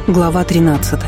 Глава 13.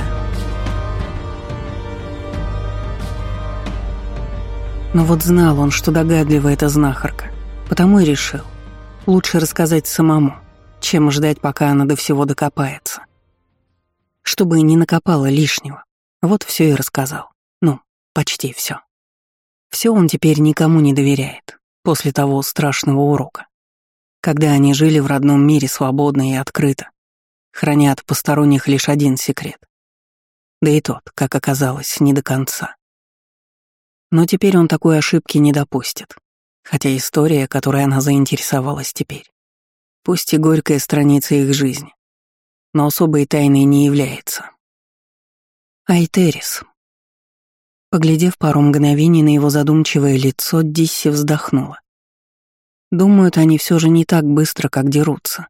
Но вот знал он, что догадлива эта знахарка, потому и решил. Лучше рассказать самому, чем ждать, пока она до всего докопается. Чтобы не накопало лишнего. Вот все и рассказал. Ну, почти все. Все он теперь никому не доверяет, после того страшного урока. Когда они жили в родном мире свободно и открыто, храня от посторонних лишь один секрет. Да и тот, как оказалось, не до конца. Но теперь он такой ошибки не допустит. Хотя история, которой она заинтересовалась теперь, пусть и горькая страница их жизни, но особой тайной не является. Айтерис. Поглядев пару мгновений на его задумчивое лицо, Дисси вздохнула. Думают они все же не так быстро, как дерутся.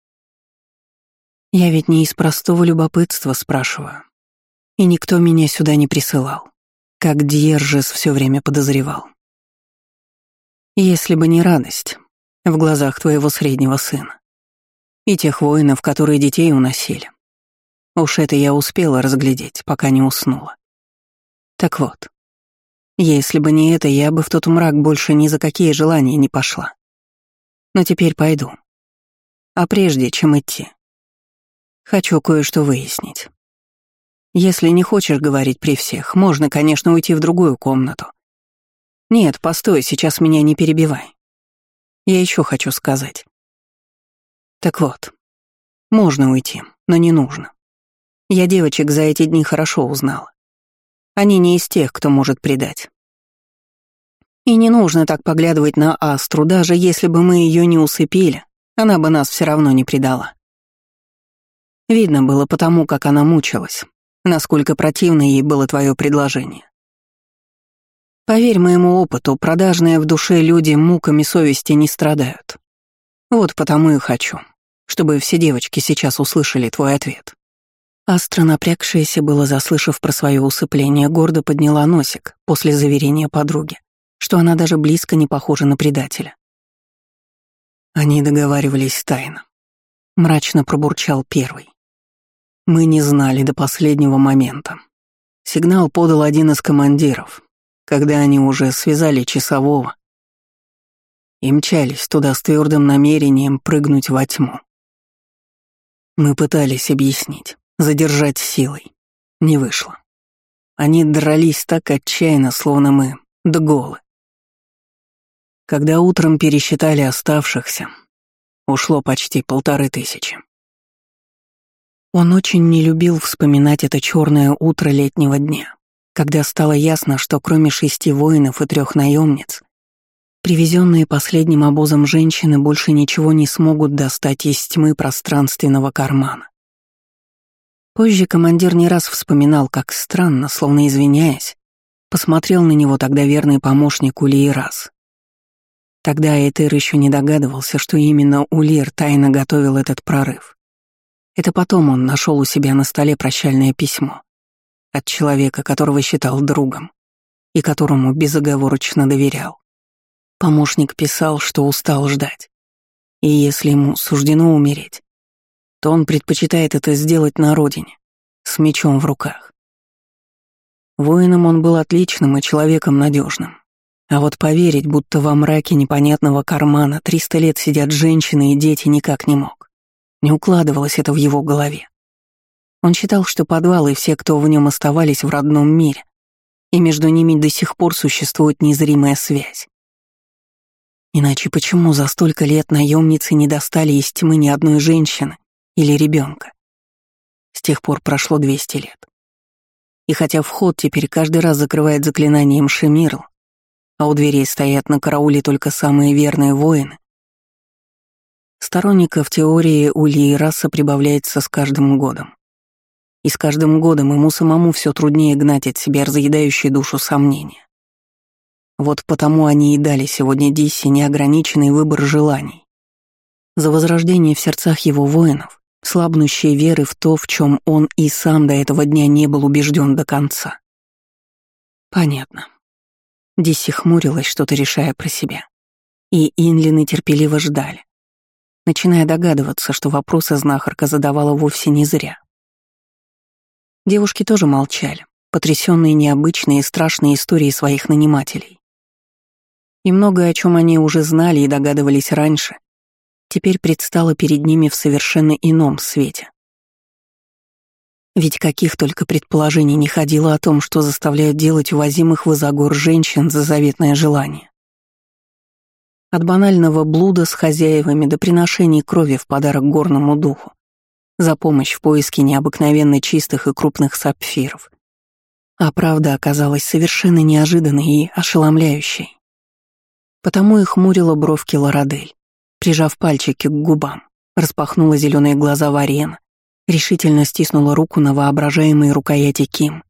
Я ведь не из простого любопытства спрашиваю. И никто меня сюда не присылал, как Дьержес все время подозревал. Если бы не радость в глазах твоего среднего сына и тех воинов, которые детей уносили. Уж это я успела разглядеть, пока не уснула. Так вот, если бы не это, я бы в тот мрак больше ни за какие желания не пошла. Но теперь пойду. А прежде чем идти, хочу кое-что выяснить. Если не хочешь говорить при всех, можно, конечно, уйти в другую комнату. Нет, постой, сейчас меня не перебивай. Я еще хочу сказать. Так вот, можно уйти, но не нужно. Я девочек за эти дни хорошо узнала. Они не из тех, кто может предать. И не нужно так поглядывать на Астру, даже если бы мы ее не усыпили, она бы нас все равно не предала. Видно было потому, как она мучилась, насколько противно ей было твое предложение. Поверь моему опыту, продажные в душе люди муками совести не страдают. Вот потому и хочу, чтобы все девочки сейчас услышали твой ответ. Астра, напрягшаяся было, заслышав про свое усыпление, гордо подняла носик после заверения подруги, что она даже близко не похожа на предателя. Они договаривались тайно. Мрачно пробурчал первый. Мы не знали до последнего момента. Сигнал подал один из командиров, когда они уже связали часового и мчались туда с твердым намерением прыгнуть во тьму. Мы пытались объяснить, задержать силой. Не вышло. Они дрались так отчаянно, словно мы дголы. Когда утром пересчитали оставшихся, ушло почти 1500. Он очень не любил вспоминать это черное утро летнего дня, когда стало ясно, что кроме 6 воинов и 3 наемниц, привезенные последним обозом женщины больше ничего не смогут достать из тьмы пространственного кармана. Позже командир не раз вспоминал, как странно, словно извиняясь, посмотрел на него тогда верный помощник Улирас. Тогда Айтер еще не догадывался, что именно Улир тайно готовил этот прорыв. Это потом он нашел у себя на столе прощальное письмо от человека, которого считал другом и которому безоговорочно доверял. Помощник писал, что устал ждать, и если ему суждено умереть, то он предпочитает это сделать на родине, с мечом в руках. Воином он был отличным и человеком надежным. А вот поверить, будто во мраке непонятного кармана 300 лет сидят женщины и дети, никак не мог. Не укладывалось это в его голове. Он считал, что подвал и все, кто в нем оставались в родном мире, и между ними до сих пор существует незримая связь. Иначе почему за столько лет наемницы не достали из тьмы ни одной женщины или ребенка? С тех пор прошло 200 лет. И хотя вход теперь каждый раз закрывает заклинанием Шемирл, а у дверей стоят на карауле только самые верные воины, сторонников теории Улираса прибавляется с каждым годом. И с каждым годом ему самому все труднее гнать от себя разъедающие душу сомнения. Вот потому они и дали сегодня Дисси неограниченный выбор желаний. За возрождение в сердцах его воинов, слабнущей веры в то, в чем он и сам до этого дня не был убежден до конца. Понятно. Дисси хмурилась, что-то решая про себя. И Инлины терпеливо ждали, начиная догадываться, что вопросы знахарка задавала вовсе не зря. Девушки тоже молчали, потрясённые необычной и страшной историей своих нанимателей. И многое, о чем они уже знали и догадывались раньше, теперь предстало перед ними в совершенно ином свете. Ведь каких только предположений не ходило о том, что заставляют делать увозимых в Изагор женщин за заветное желание. От банального блуда с хозяевами до приношений крови в подарок горному духу, за помощь в поиске необыкновенно чистых и крупных сапфиров. А правда оказалась совершенно неожиданной и ошеломляющей. Потому и хмурила бровки Лорадель, прижав пальчики к губам, распахнула зеленые глаза Варена, решительно стиснула руку на воображаемые рукояти Ким.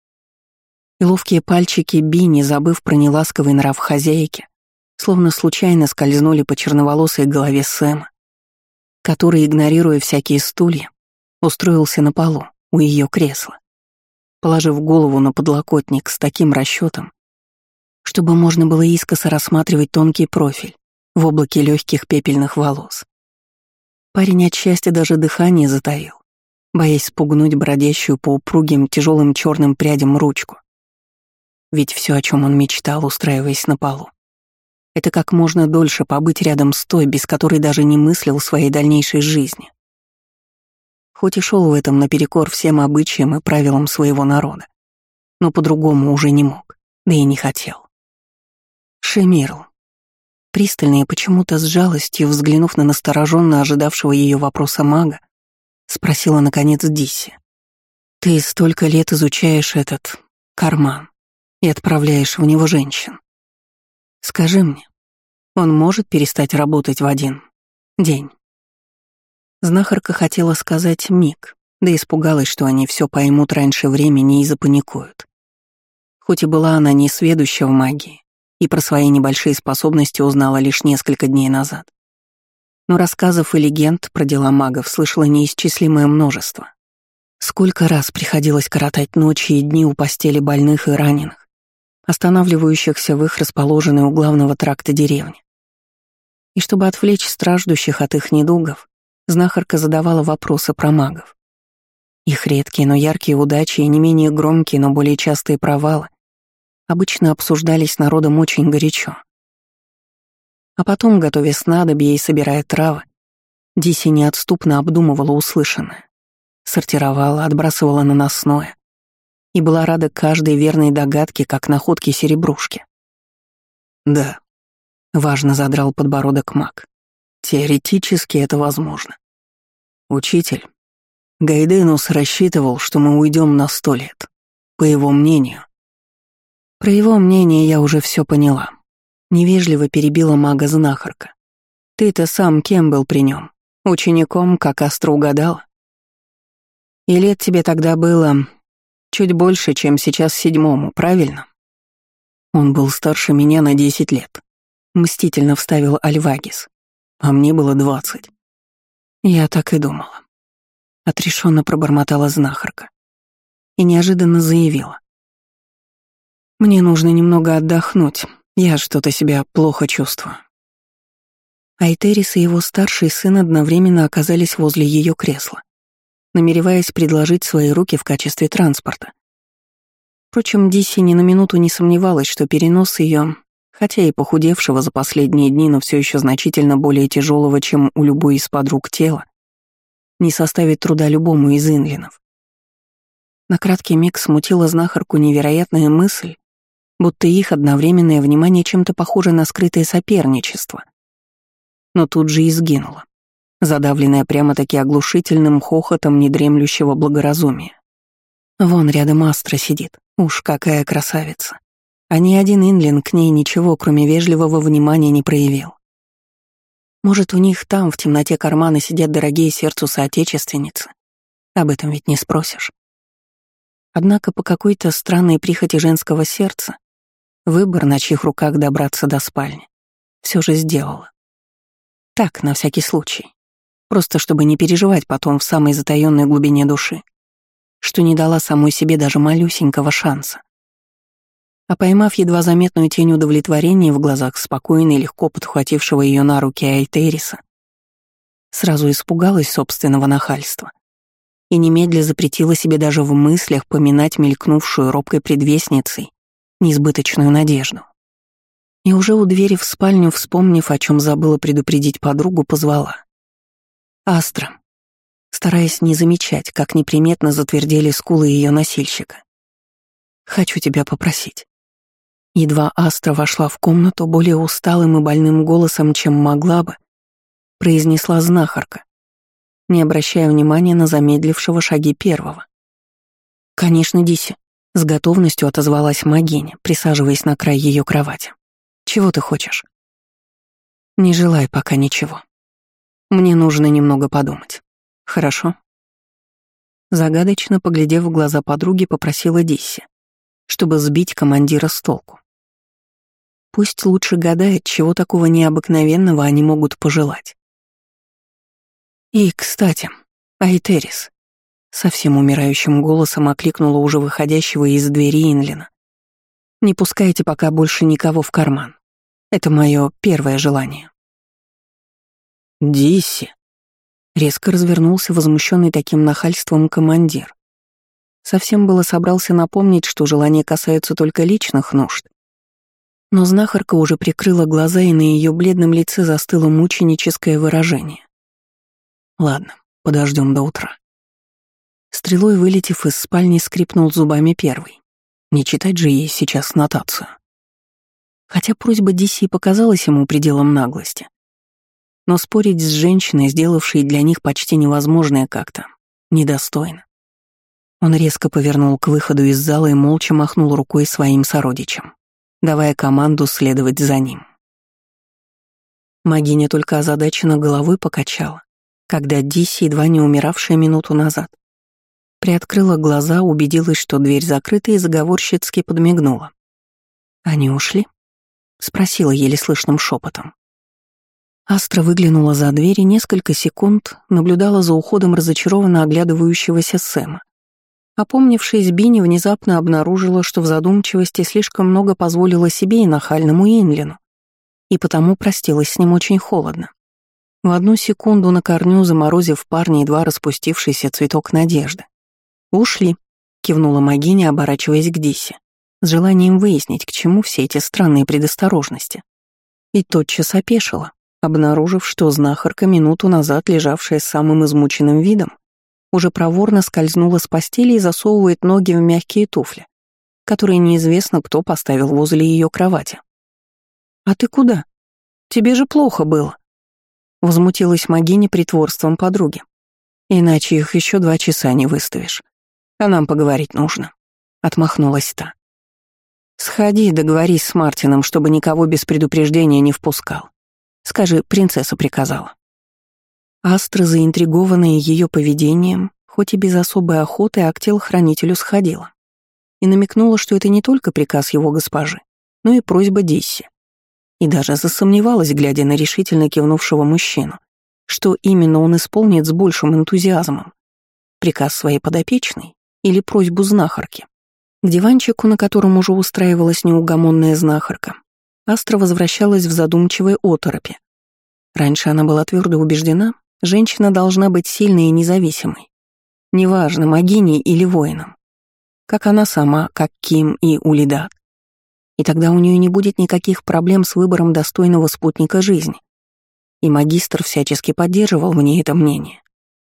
И ловкие пальчики Би, не забыв про неласковый нрав хозяйки, словно случайно скользнули по черноволосой голове Сэма, который, игнорируя всякие стулья, устроился на полу у ее кресла, положив голову на подлокотник с таким расчетом, чтобы можно было искоса рассматривать тонкий профиль в облаке легких пепельных волос. Парень от счастья даже дыхание затаил, боясь спугнуть бродящую по упругим тяжелым черным прядям ручку. Ведь все, о чем он мечтал, устраиваясь на полу, это как можно дольше побыть рядом с той, без которой даже не мыслил своей дальнейшей жизни. Хоть и шел в этом наперекор всем обычаям и правилам своего народа, но по-другому уже не мог, да и не хотел. Шемирл, пристально и почему-то с жалостью взглянув на настороженно ожидавшего ее вопроса мага, спросила наконец Дисси: «Ты столько лет изучаешь этот карман и отправляешь в него женщин. Скажи мне, он может перестать работать в один день?» Знахарка хотела сказать «миг», да испугалась, что они все поймут раньше времени и запаникуют. Хоть и была она несведуща в магии, и про свои небольшие способности узнала лишь несколько дней назад. Но рассказов и легенд про дела магов слышала неисчислимое множество. Сколько раз приходилось коротать ночи и дни у постели больных и раненых, останавливающихся в их расположенной у главного тракта деревни. И чтобы отвлечь страждущих от их недугов, знахарка задавала вопросы про магов. Их редкие, но яркие удачи и не менее громкие, но более частые провалы обычно обсуждались народом очень горячо. А потом, готовя снадобья и собирая травы, Диси неотступно обдумывала услышанное, сортировала, отбрасывала наносное и была рада каждой верной догадке, как находке серебрушки. «Да», — важно задрал подбородок маг, — «теоретически это возможно. Учитель, Гайденус рассчитывал, что мы уйдем на 100 лет, по его мнению». Про его мнение я уже все поняла. Невежливо перебила мага-знахарка. Ты-то сам кем был при нем? Учеником, как остро угадала? И лет тебе тогда было чуть больше, чем сейчас 7-му, правильно? Он был старше меня на 10 лет. Мстительно вставил Альвагис. А мне было 20. Я так и думала. Отрешенно пробормотала знахарка. И неожиданно заявила. Мне нужно немного отдохнуть, я что-то себя плохо чувствую. Айтерис и его старший сын одновременно оказались возле ее кресла, намереваясь предложить свои руки в качестве транспорта. Впрочем, Дисси ни на минуту не сомневалась, что перенос ее, хотя и похудевшего за последние дни, но все еще значительно более тяжелого, чем у любой из подруг тела, не составит труда любому из инлинов. На краткий миг смутила знахарку невероятная мысль, будто их одновременное внимание чем-то похоже на скрытое соперничество. Но тут же и сгинуло, задавленная прямо-таки оглушительным хохотом недремлющего благоразумия. Вон рядом Астра сидит, уж какая красавица. А ни один инлин к ней ничего, кроме вежливого внимания, не проявил. Может, у них там, в темноте кармана, сидят дорогие сердцу соотечественницы? Об этом ведь не спросишь. Однако по какой-то странной прихоти женского сердца выбор, на чьих руках добраться до спальни, все же сделала. Так, на всякий случай. Просто чтобы не переживать потом в самой затаённой глубине души, что не дала самой себе даже малюсенького шанса. А поймав едва заметную тень удовлетворения в глазах спокойно и легко подхватившего ее на руки Айтериса, сразу испугалась собственного нахальства. и немедля запретила себе даже в мыслях поминать мелькнувшую робкой предвестницей неизбыточную надежду. И уже у двери в спальню, вспомнив, о чем забыла предупредить подругу, позвала. «Астра», стараясь не замечать, как неприметно затвердели скулы ее носильщика. «Хочу тебя попросить». Едва Астра вошла в комнату, более усталым и больным голосом, чем могла бы, произнесла знахарка, не обращая внимания на замедлившего шаги первого. «Конечно, Диси», — с готовностью отозвалась Магиня, присаживаясь на край ее кровати. «Чего ты хочешь?» «Не желай пока ничего. Мне нужно немного подумать. Хорошо?» Загадочно, поглядев в глаза подруги, попросила Дисси, чтобы сбить командира с толку. Пусть лучше гадает, чего такого необыкновенного они могут пожелать. «И, кстати, Айтерис», — совсем умирающим голосом окликнула уже выходящего из двери Инлина. «Не пускайте пока больше никого в карман. Это мое первое желание». «Дисси», — резко развернулся возмущенный таким нахальством командир. Совсем было собрался напомнить, что желания касаются только личных нужд. Но знахарка уже прикрыла глаза, и на ее бледном лице застыло мученическое выражение. «Ладно, подождем до утра». Стрелой вылетев из спальни, скрипнул зубами первый. Не читать же ей сейчас нотацию. Хотя просьба Дисси показалась ему пределом наглости. Но спорить с женщиной, сделавшей для них почти невозможное как-то, недостойно. Он резко повернул к выходу из зала и молча махнул рукой своим сородичам, давая команду следовать за ним. Магиня только озадаченно головой покачала, когда Дисси, едва не умиравшая минуту назад, приоткрыла глаза, убедилась, что дверь закрыта, и заговорщицки подмигнула. «Они ушли?» — спросила еле слышным шепотом. Астра выглянула за дверь и несколько секунд наблюдала за уходом разочарованно оглядывающегося Сэма. Опомнившись, Бинни внезапно обнаружила, что в задумчивости слишком много позволила себе и нахальному Инлину, и потому простилась с ним очень холодно. В одну секунду на корню заморозив парня едва распустившийся цветок надежды. «Ушли», — кивнула Магиня, оборачиваясь к Дисси, с желанием выяснить, к чему все эти странные предосторожности. И тотчас опешила, обнаружив, что знахарка, минуту назад лежавшая с самым измученным видом, уже проворно скользнула с постели и засовывает ноги в мягкие туфли, которые неизвестно кто поставил возле ее кровати. «А ты куда? Тебе же плохо было», — возмутилась Магиня притворством подруги. «Иначе их еще 2 часа не выставишь. А нам поговорить нужно», — отмахнулась та. «Сходи, договорись с Мартином, чтобы никого без предупреждения не впускал. Скажи, принцесса приказала». Астра, заинтригованная ее поведением, хоть и без особой охоты, а к телохранителю сходила. И намекнула, что это не только приказ его госпожи, но и просьба Дисси. И даже засомневалась, глядя на решительно кивнувшего мужчину, что именно он исполнит с большим энтузиазмом. Приказ своей подопечной или просьбу знахарки. К диванчику, на котором уже устраивалась неугомонная знахарка, Астра возвращалась в задумчивой оторопи. Раньше она была твердо убеждена, женщина должна быть сильной и независимой. Неважно, магиней или воином. Как она сама, как Ким и Улидат. И тогда у нее не будет никаких проблем с выбором достойного спутника жизни. И магистр всячески поддерживал в ней это мнение.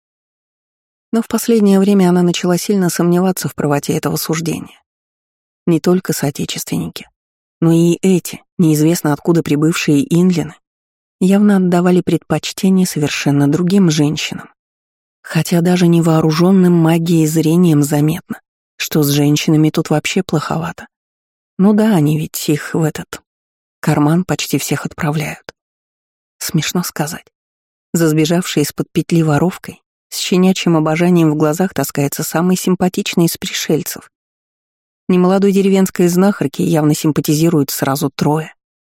Но в последнее время она начала сильно сомневаться в правоте этого суждения. Не только соотечественники, но и эти, неизвестно откуда прибывшие инлины, явно отдавали предпочтение совершенно другим женщинам. Хотя даже невооруженным магией зрением заметно, что с женщинами тут вообще плоховато. Ну да, они ведь их в этот карман почти всех отправляют. Смешно сказать. За сбежавшей из-под петли воровкой с щенячьим обожанием в глазах таскается самый симпатичный из пришельцев. Немолодой деревенской знахарке явно симпатизируют сразу 3,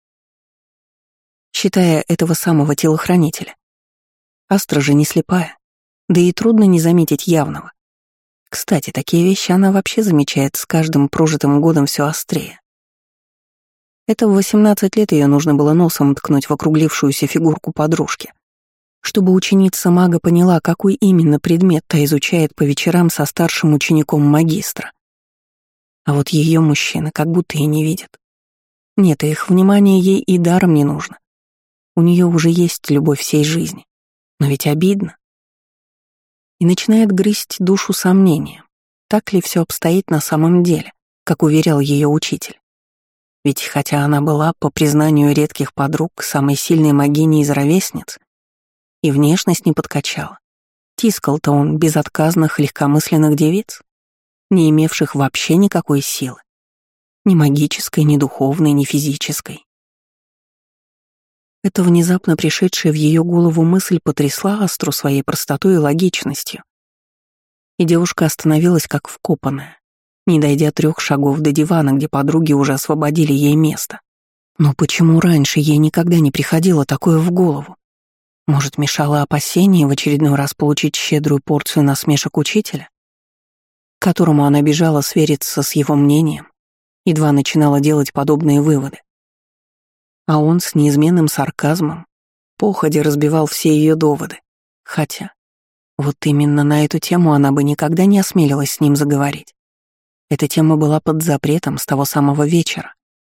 считая этого самого телохранителя. Астра же не слепая, да и трудно не заметить явного. Кстати, такие вещи она вообще замечает с каждым прожитым годом все острее. Это в 18 лет ее нужно было носом ткнуть в округлившуюся фигурку подружки, чтобы ученица мага поняла, какой именно предмет та изучает по вечерам со старшим учеником магистра. А вот ее мужчина как будто и не видит. Нет, их внимание ей и даром не нужно. У нее уже есть любовь всей жизни. Но ведь обидно. И начинает грызть душу сомнения, так ли все обстоит на самом деле, как уверял ее учитель. Ведь хотя она была, по признанию редких подруг, самой сильной магиней из ровесниц, и внешность не подкачала, тискал-то он безотказных легкомысленных девиц, не имевших вообще никакой силы. Ни магической, ни духовной, ни физической. Эта внезапно пришедшая в ее голову мысль потрясла Астру своей простотой и логичностью. И девушка остановилась как вкопанная, не дойдя 3 шагов до дивана, где подруги уже освободили ей место. Но почему раньше ей никогда не приходило такое в голову? Может, мешало опасение в очередной раз получить щедрую порцию насмешек учителя, к которому она бежала свериться с его мнением, едва начинала делать подобные выводы. А он с неизменным сарказмом походя разбивал все ее доводы. Хотя, вот именно на эту тему она бы никогда не осмелилась с ним заговорить. Эта тема была под запретом с того самого вечера.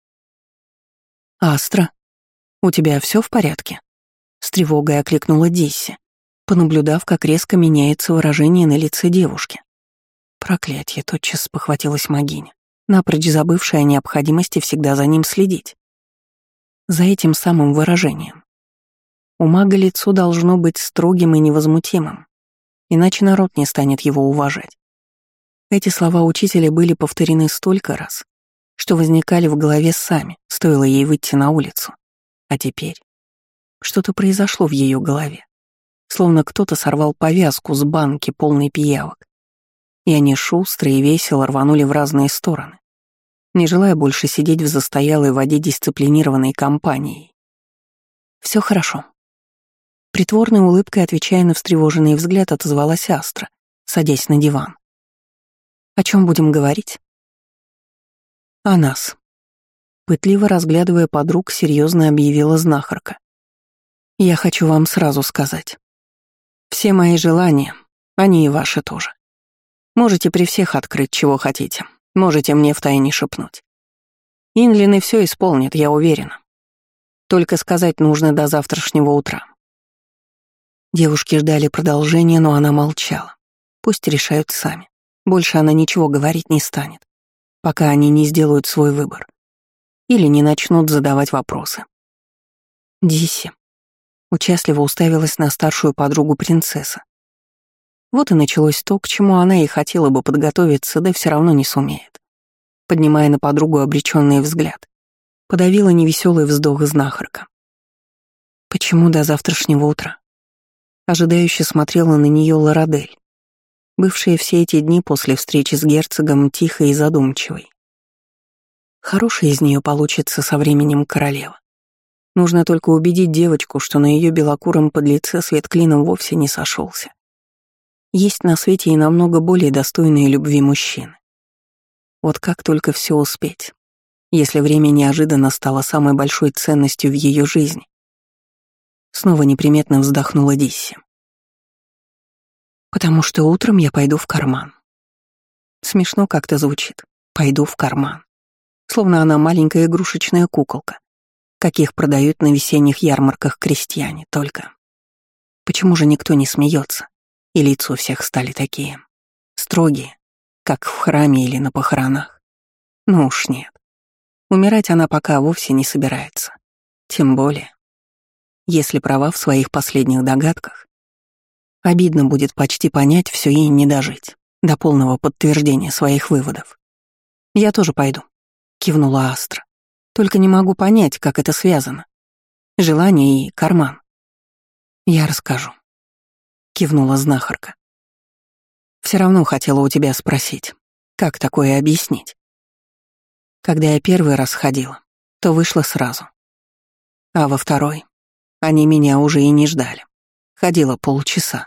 «Астра, у тебя все в порядке?» С тревогой окликнула Дисси, понаблюдав, как резко меняется выражение на лице девушки. Проклятье, тотчас спохватилась магиня, напрочь забывшая о необходимости всегда за ним следить. За этим самым выражением. У мага лицо должно быть строгим и невозмутимым, иначе народ не станет его уважать. Эти слова учителя были повторены столько раз, что возникали в голове сами, стоило ей выйти на улицу. А теперь что-то произошло в ее голове, словно кто-то сорвал повязку с банки, полной пиявок, и они шустро и весело рванули в разные стороны, не желая больше сидеть в застоялой воде дисциплинированной компанией. Все хорошо. Притворной улыбкой, отвечая на встревоженный взгляд, отозвалась Астра, садясь на диван. «О чем будем говорить?» «О нас». Пытливо разглядывая подруг, серьезно объявила знахарка. «Я хочу вам сразу сказать. Все мои желания, они и ваши тоже. Можете при всех открыть, чего хотите. Можете мне втайне шепнуть. Инлины все исполнят, я уверена. Только сказать нужно до завтрашнего утра». Девушки ждали продолжения, но она молчала. Пусть решают сами. Больше она ничего говорить не станет, пока они не сделают свой выбор. Или не начнут задавать вопросы. Дисси участливо уставилась на старшую подругу принцессы. Вот и началось то, к чему она и хотела бы подготовиться, да все равно не сумеет. Поднимая на подругу обреченный взгляд, подавила невеселый вздох знахарка. Почему до завтрашнего утра? Ожидающе смотрела на нее Лорадель, бывшая все эти дни после встречи с герцогом тихой и задумчивой. Хорошая из нее получится со временем королева. Нужно только убедить девочку, что на ее белокуром подлеце свет клином вовсе не сошелся. Есть на свете и намного более достойные любви мужчины. Вот как только все успеть, если время неожиданно стало самой большой ценностью в ее жизни. Снова неприметно вздохнула Дисси. Потому что утром я пойду в карман. Смешно как-то звучит. Пойду в карман. Словно она маленькая игрушечная куколка, каких продают на весенних ярмарках крестьяне, только. Почему же никто не смеется? И лица у всех стали такие. Строгие, как в храме или на похоронах. Ну уж нет. Умирать она пока вовсе не собирается. Тем более, если права в своих последних догадках, обидно будет почти понять все и не дожить до полного подтверждения своих выводов. «Я тоже пойду», — кивнула Астра. «Только не могу понять, как это связано. Желание и карман». «Я расскажу», — кивнула знахарка. «Все равно хотела у тебя спросить, как такое объяснить? Когда я первый раз ходила, то вышла сразу. А во второй они меня уже и не ждали. Ходила полчаса.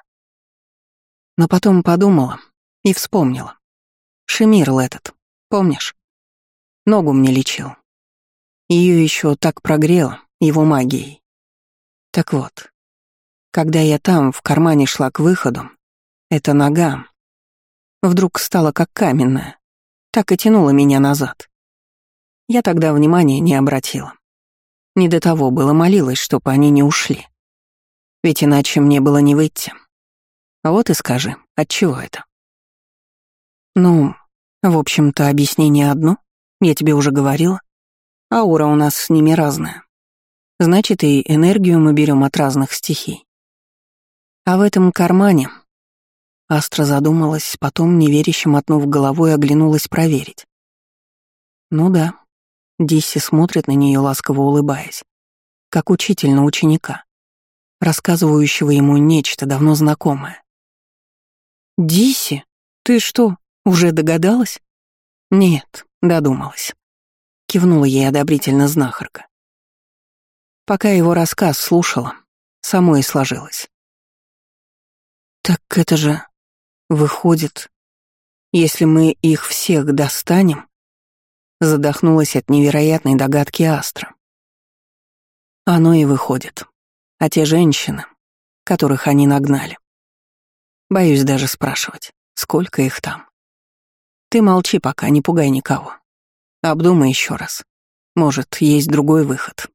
Но потом подумала и вспомнила. Шемирл этот, помнишь? Ногу мне лечил. Ее еще так прогрело его магией. Так вот, Когда я там, в кармане шла к выходу, эта нога вдруг стала как каменная, так и тянула меня назад. Я тогда внимания не обратила. Не до того было, молилась, чтобы они не ушли. Ведь иначе мне было не выйти. Вот и скажи, отчего это? Ну, в общем-то, объяснение одно, я тебе уже говорила. Аура у нас с ними разная. Значит, и энергию мы берем от разных стихий. А в этом кармане... Астра задумалась, потом, неверяще мотнув головой, оглянулась проверить. Ну да, Дисси смотрит на нее, ласково улыбаясь, как учитель на ученика, рассказывающего ему нечто давно знакомое. «Дисси, ты что, уже догадалась?» «Нет, додумалась», — кивнула ей одобрительно знахарка. Пока его рассказ слушала, само и сложилось. «Так это же... выходит, если мы их всех достанем...» Задохнулась от невероятной догадки Астра. Оно и выходит. А те женщины, которых они нагнали. Боюсь даже спрашивать, сколько их там. Ты молчи пока, не пугай никого. Обдумай еще раз. Может, есть другой выход.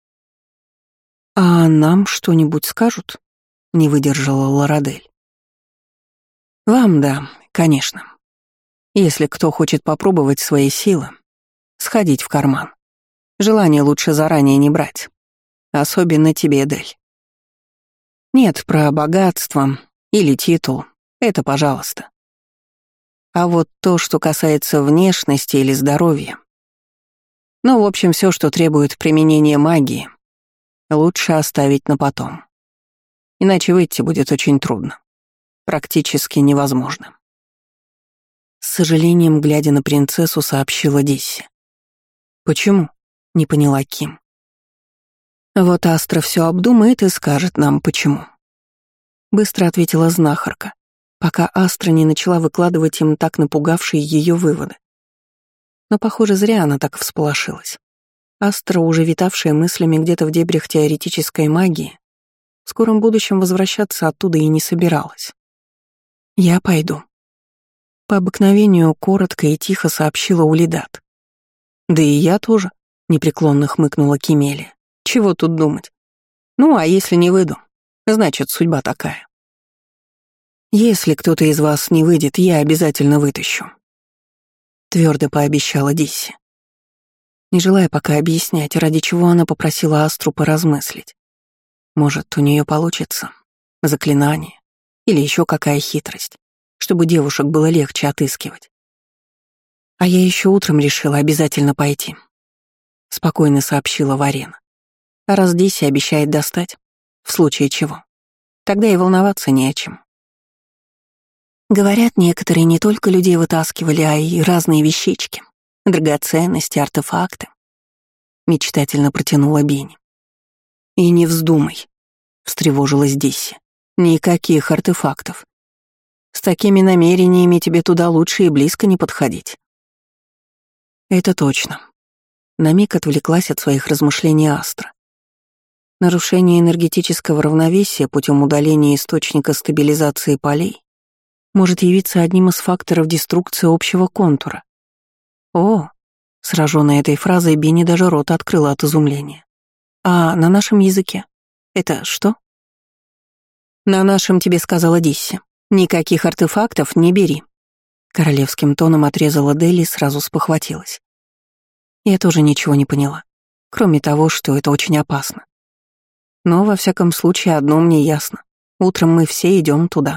«А нам что-нибудь скажут?» — не выдержала Лорадель. «Вам да, конечно. Если кто хочет попробовать свои силы, сходить в карман. Желание лучше заранее не брать. Особенно тебе, Дель. Нет, про богатство или титул — это пожалуйста. А вот то, что касается внешности или здоровья, ну, в общем, все, что требует применения магии, лучше оставить на потом. Иначе выйти будет очень трудно. Практически невозможно. С сожалением, глядя на принцессу, сообщила Дисси. «Почему?» — не поняла Ким. «Вот Астра все обдумает и скажет нам, почему». Быстро ответила знахарка, пока Астра не начала выкладывать им так напугавшие ее выводы. Но, похоже, зря она так всполошилась. Астра, уже витавшая мыслями где-то в дебрях теоретической магии, в скором будущем возвращаться оттуда и не собиралась. «Я пойду». По обыкновению коротко и тихо сообщила Улидат. «Да и я тоже», — непреклонно хмыкнула Кимелия. «Чего тут думать? Ну, а если не выйду, значит, судьба такая. Если кто-то из вас не выйдет, я обязательно вытащу», — твердо пообещала Дисси. Не желая пока объяснять, ради чего она попросила Астру поразмыслить. Может, у нее получится заклинание или еще какая хитрость, чтобы девушек было легче отыскивать. «А я еще утром решила обязательно пойти», — спокойно сообщила Варена. «А раз Дисси обещает достать, в случае чего, тогда и волноваться не о чем». Говорят, некоторые не только людей вытаскивали, а и разные вещички, драгоценности, артефакты. Мечтательно протянула Бени. «И не вздумай», — встревожилась Дисси. «Никаких артефактов. С такими намерениями тебе туда лучше и близко не подходить». «Это точно». На миг отвлеклась от своих размышлений Астра. Нарушение энергетического равновесия путем удаления источника стабилизации полей может явиться одним из факторов деструкции общего контура. О, сраженная этой фразой, Бенни даже рот открыла от изумления. А на нашем языке? Это что? На нашем тебе сказала Дисси. Никаких артефактов не бери. Королевским тоном отрезала Делли и сразу спохватилась. Я тоже ничего не поняла, кроме того, что это очень опасно. Но, во всяком случае, одно мне ясно. Утром мы все идем туда.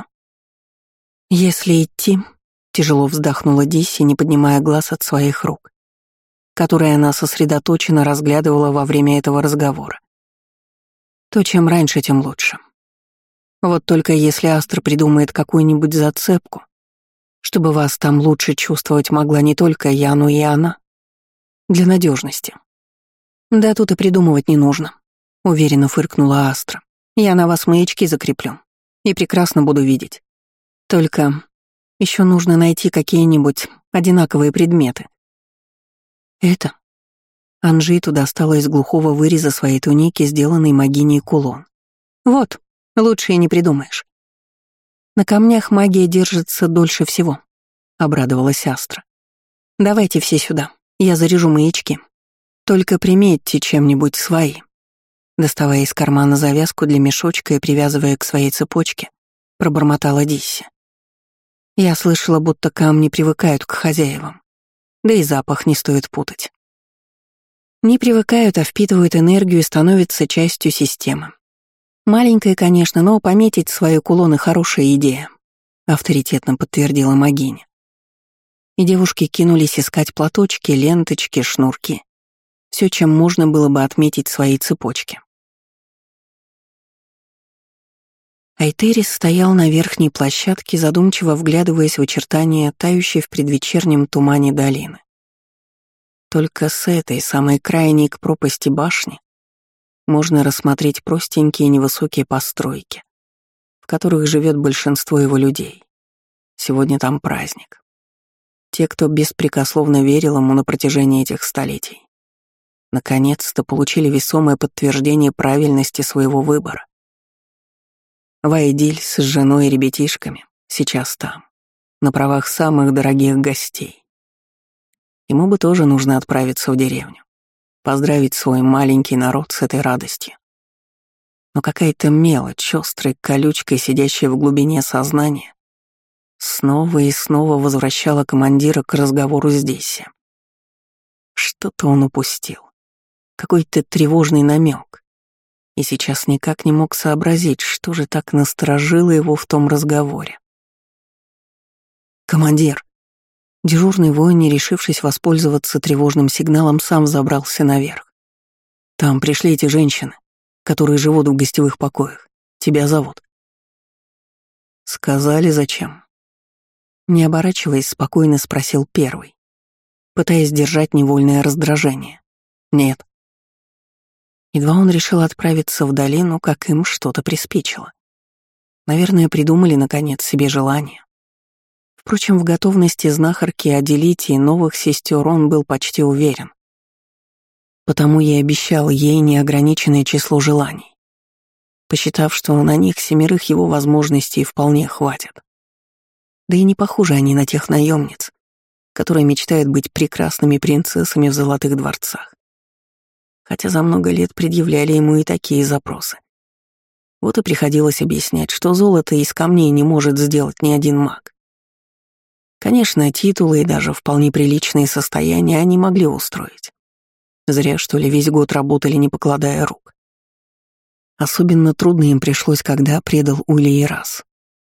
Если идти, тяжело вздохнула Дисси, не поднимая глаз от своих рук, которые она сосредоточенно разглядывала во время этого разговора, то чем раньше, тем лучше. Вот только если Астра придумает какую-нибудь зацепку, чтобы вас там лучше чувствовать могла не только я, но и она, для надежности. Да тут и придумывать не нужно, уверенно фыркнула Астра. Я на вас маячки закреплю и прекрасно буду видеть. Только еще нужно найти какие-нибудь одинаковые предметы. Это... Анжиту достала из глухого выреза своей туники, сделанный могиней кулон. Вот, Лучше и не придумаешь. На камнях магия держится дольше всего, обрадовалась Астра. Давайте все сюда, я заряжу маячки. Только приметьте чем-нибудь свои. Доставая из кармана завязку для мешочка и привязывая к своей цепочке, пробормотала Дисси. Я слышала, будто камни привыкают к хозяевам. Да и запах не стоит путать. Не привыкают, а впитывают энергию и становятся частью системы. Маленькая, конечно, но пометить свои кулоны — хорошая идея, авторитетно подтвердила Магиня. И девушки кинулись искать платочки, ленточки, шнурки. Все, чем можно было бы отметить свои цепочки. Айтерис стоял на верхней площадке, задумчиво вглядываясь в очертания тающей в предвечернем тумане долины. Только с этой, самой крайней к пропасти башни, можно рассмотреть простенькие невысокие постройки, в которых живет большинство его людей. Сегодня там праздник. Те, кто беспрекословно верил ему на протяжении этих столетий, наконец-то получили весомое подтверждение правильности своего выбора. Вайдиль с женой и ребятишками сейчас там, на правах самых дорогих гостей. Ему бы тоже нужно отправиться в деревню, поздравить свой маленький народ с этой радостью. Но какая-то мелочь, острой колючкой, сидящая в глубине сознания, снова и снова возвращала командира к разговору здесь. Что-то он упустил. Какой-то тревожный намек. И сейчас никак не мог сообразить, что же так насторожило его в том разговоре. «Командир!» Дежурный воин, не решившись воспользоваться тревожным сигналом, сам забрался наверх. «Там пришли эти женщины, которые живут в гостевых покоях. Тебя зовут». «Сказали, зачем?» Не оборачиваясь, спокойно спросил первый, пытаясь держать невольное раздражение. «Нет». Едва он решил отправиться в долину, как им что-то приспичило. Наверное, придумали, наконец, себе желание. Впрочем, в готовности знахарки отделить и новых сестер он был почти уверен. Потому и обещал ей неограниченное число желаний, посчитав, что на них 7 его возможностей вполне хватит. Да и не похожи они на тех наемниц, которые мечтают быть прекрасными принцессами в золотых дворцах. Хотя за много лет предъявляли ему и такие запросы. Вот и приходилось объяснять, что золото из камней не может сделать ни один маг. Конечно, титулы и даже вполне приличные состояния они могли устроить. Зря, что ли, весь год работали, не покладая рук. Особенно трудно им пришлось, когда предал Ульерас.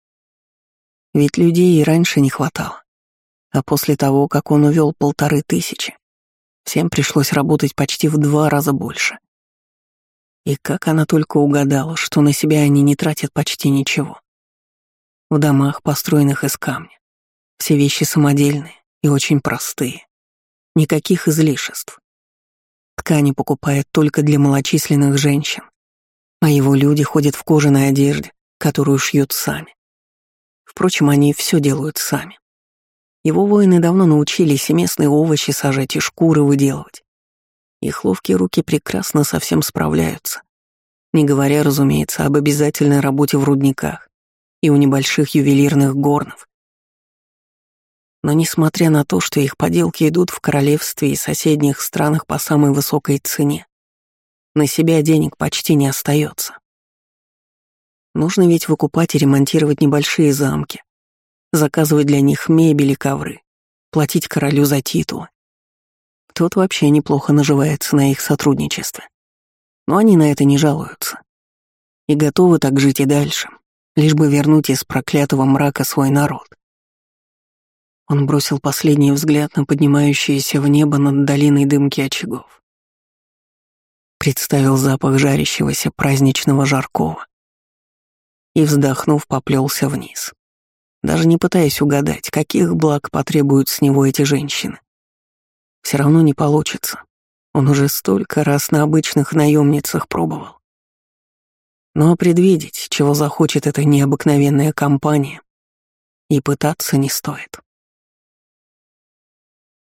Ведь людей и раньше не хватало. А после того, как он увел 1500, всем пришлось работать почти в 2 раза больше. И как она только угадала, что на себя они не тратят почти ничего. В домах, построенных из камня. Все вещи самодельные и очень простые. Никаких излишеств. Ткани покупает только для малочисленных женщин, а его люди ходят в кожаной одежде, которую шьют сами. Впрочем, они все делают сами. Его воины давно научились и местные овощи сажать, и шкуры выделывать. Их ловкие руки прекрасно со всем справляются, не говоря, разумеется, об обязательной работе в рудниках и у небольших ювелирных горнов. Но несмотря на то, что их поделки идут в королевстве и соседних странах по самой высокой цене, на себя денег почти не остается. Нужно ведь выкупать и ремонтировать небольшие замки, заказывать для них мебель и ковры, платить королю за титулы. Тот вообще неплохо наживается на их сотрудничестве. Но они на это не жалуются. И готовы так жить и дальше, лишь бы вернуть из проклятого мрака свой народ. Он бросил последний взгляд на поднимающиеся в небо над долиной дымки очагов. Представил запах жарящегося праздничного жаркого и, вздохнув, поплелся вниз, даже не пытаясь угадать, каких благ потребуют с него эти женщины. Все равно не получится. Он уже столько раз на обычных наемницах пробовал. Но предвидеть, чего захочет эта необыкновенная компания, и пытаться не стоит.